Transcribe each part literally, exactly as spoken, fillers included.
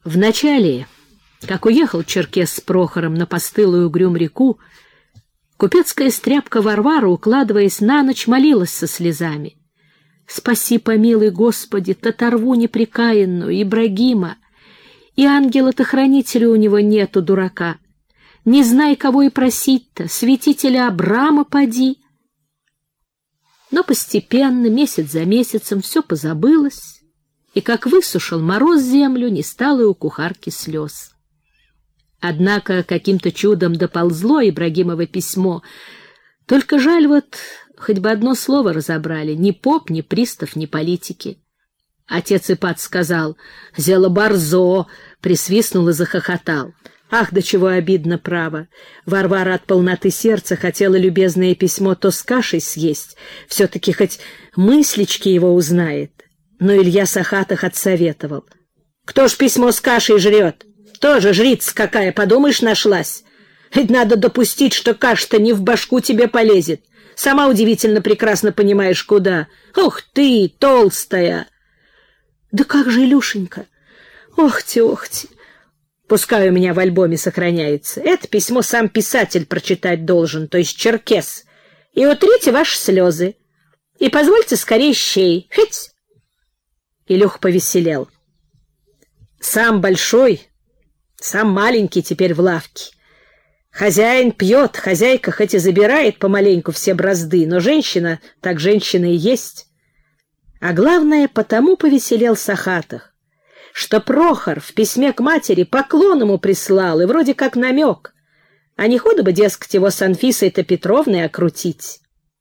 Вначале, как уехал черкес с Прохором на постылую Угрюм-реку, купецкая стряпка Варвара, укладываясь на ночь, молилась со слезами: «Спаси, помилуй, Господи, татарву непрекаянную, Ибрагима, и ангела-то-хранителя у него нету, дурака. Не знай, кого и просить-то, святителя Абрама поди». Но постепенно, месяц за месяцем, все позабылось, и как высушил мороз землю, не стало и у кухарки слез. Однако каким-то чудом доползло Ибрагимово письмо. Только жаль, вот хоть бы одно слово разобрали: ни поп, ни пристав, ни политики. Отец Ипат сказал: «Зело борзо», присвистнул и захохотал. Ах, до чего обидно, право. Варвара от полноты сердца хотела любезное письмо то с кашей съесть, все-таки хоть мыслички его узнает. Но Илья Сахатых отсоветовал: «Кто ж письмо с кашей жрет? Тоже жрица какая, подумаешь, нашлась. Ведь надо допустить, что каша-то не в башку тебе полезет. Сама удивительно прекрасно понимаешь, куда. Ох ты, толстая!» «Да как же, Илюшенька? Охти, охти! Пускай у меня в альбоме сохраняется. Это письмо сам писатель прочитать должен, то есть черкес. И утрите ваши слезы. И позвольте скорее щей. Хыть!» Илюх повеселел. Сам большой, сам маленький теперь в лавке. Хозяин пьет, хозяйка хоть и забирает помаленьку все бразды, но женщина так женщина и есть. А главное, потому повеселел Сахатых, что Прохор в письме к матери поклон ему прислал, и вроде как намек, а не худо бы, дескать, его с Анфисой-то Петровной окрутить.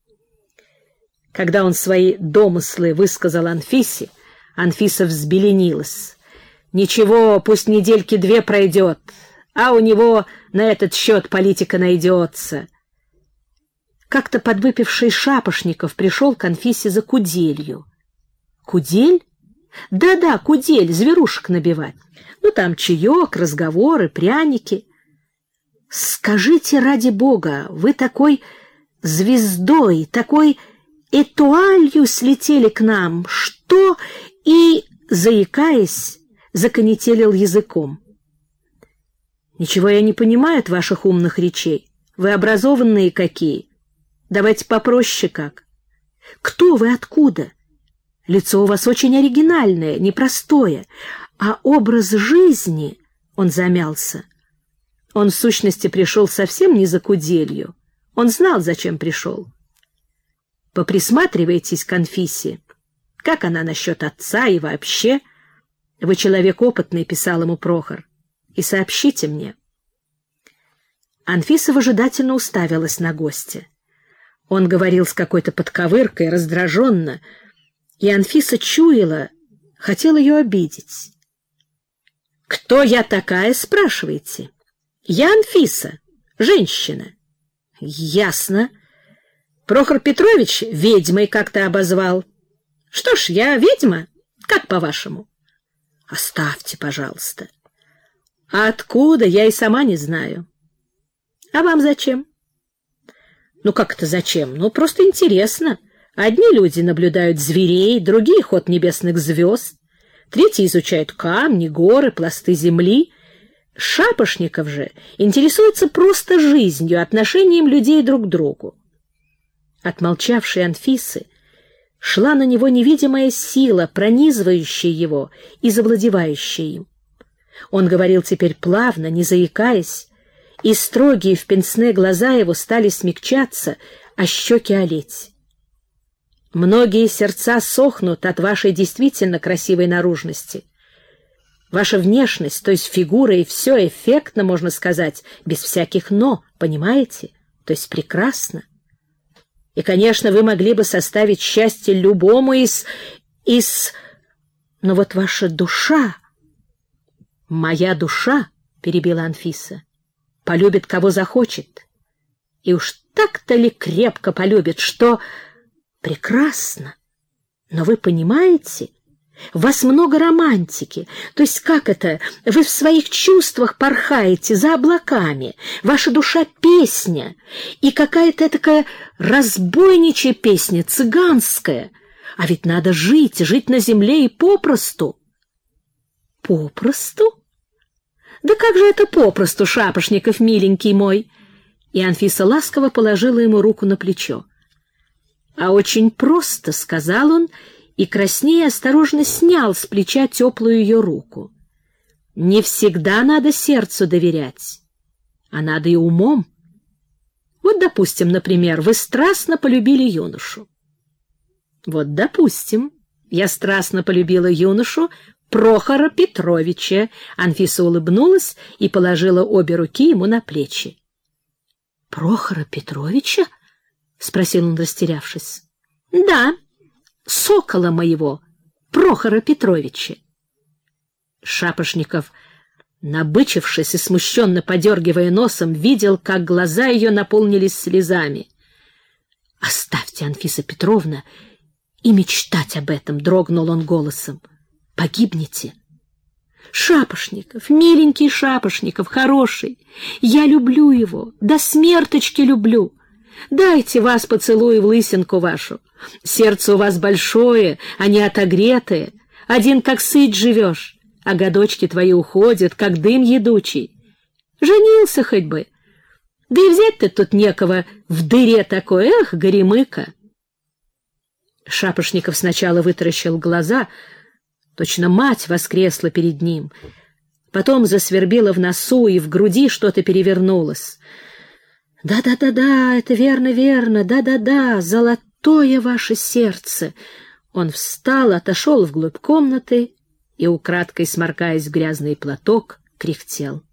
Когда он свои домыслы высказал Анфисе, Анфиса взбеленилась. «Ничего, пусть недельки две пройдет, а у него на этот счет политика найдется». Как-то подвыпивший Шапошников пришел к Анфисе за куделью. «Кудель? Да-да, кудель, зверушек набивать. Ну, там чаек, разговоры, пряники. Скажите, ради бога, вы такой звездой, такой этуалью слетели к нам, что...» И, заикаясь, законетелил языком. «Ничего я не понимаю от ваших умных речей. Вы образованные какие. Давайте попроще как. Кто вы, откуда? Лицо у вас очень оригинальное, непростое, а образ жизни...» Он замялся. Он, в сущности, пришел совсем не за куделью. Он знал, зачем пришел. Поприсматривайтесь к Анфисе. Как она насчет отца и вообще? Вы человек опытный, — писал ему Прохор, — и сообщите мне. Анфиса выжидательно уставилась на гостя. Он говорил с какой-то подковыркой, раздраженно, и Анфиса чуяла, хотела ее обидеть. «Кто я такая, спрашиваете? Я Анфиса, женщина». «Ясно. Прохор Петрович ведьмой как-то обозвал. Что ж, я ведьма? Как по-вашему?» «Оставьте, пожалуйста». «А откуда, я и сама не знаю». «А вам зачем?» «Ну как это зачем? Ну просто интересно. Одни люди наблюдают зверей, другие — ход небесных звезд, третьи изучают камни, горы, пласты земли. Шапошников же интересуется просто жизнью, отношением людей друг к другу». От молчавшей Анфисы шла на него невидимая сила, пронизывающая его и завладевающая им. Он говорил теперь плавно, не заикаясь, и строгие в пенсне глаза его стали смягчаться, а щеки олеть. «Многие сердца сохнут от вашей действительно красивой наружности. Ваша внешность, то есть фигура и все эффектно, можно сказать, без всяких «но», понимаете? То есть прекрасно. И, конечно, вы могли бы составить счастье любому из... из... Но вот ваша душа...» «Моя душа, — перебила Анфиса, — полюбит, кого захочет. И уж так-то ли крепко полюбит, что... Прекрасно. Но вы понимаете, в вас много романтики. То есть как это? Вы в своих чувствах порхаете за облаками. Ваша душа — песня. И какая-то такая разбойничья песня, цыганская. А ведь надо жить, жить на земле и попросту. Попросту? Да как же это попросту, Шапошников, миленький мой? И Анфиса ласково положила ему руку на плечо. А очень просто, — сказал он, и краснея осторожно снял с плеча теплую ее руку. Не всегда надо сердцу доверять, а надо и умом. Вот, допустим, например, вы страстно полюбили юношу. Вот, допустим, я страстно полюбила юношу Прохора Петровича. Анфиса улыбнулась и положила обе руки ему на плечи. — Прохора Петровича? — спросил он, растерявшись. — Да, сокола моего, Прохора Петровича. Шапошников, набычившись и смущенно подергивая носом, видел, как глаза ее наполнились слезами. — Оставьте, Анфиса Петровна, и мечтать об этом, — дрогнул он голосом. — Погибнете. Шапошников, миленький Шапошников, хороший, я люблю его, до смерточки люблю. Дайте вас поцелую в лысинку вашу. Сердце у вас большое, а не отогретое. Один как сыть живешь, а годочки твои уходят, как дым едучий. Женился хоть бы. Да и взять-то тут некого в дыре такой, эх, горемыка. Шапошников сначала вытаращил глаза, точно мать воскресла перед ним. Потом засвербело в носу, и в груди что-то перевернулось. «Да-да-да-да, это верно-верно, да-да-да, золотое ваше сердце!» Он встал, отошел вглубь комнаты и, украдкой сморкаясь в грязный платок, кряхтел.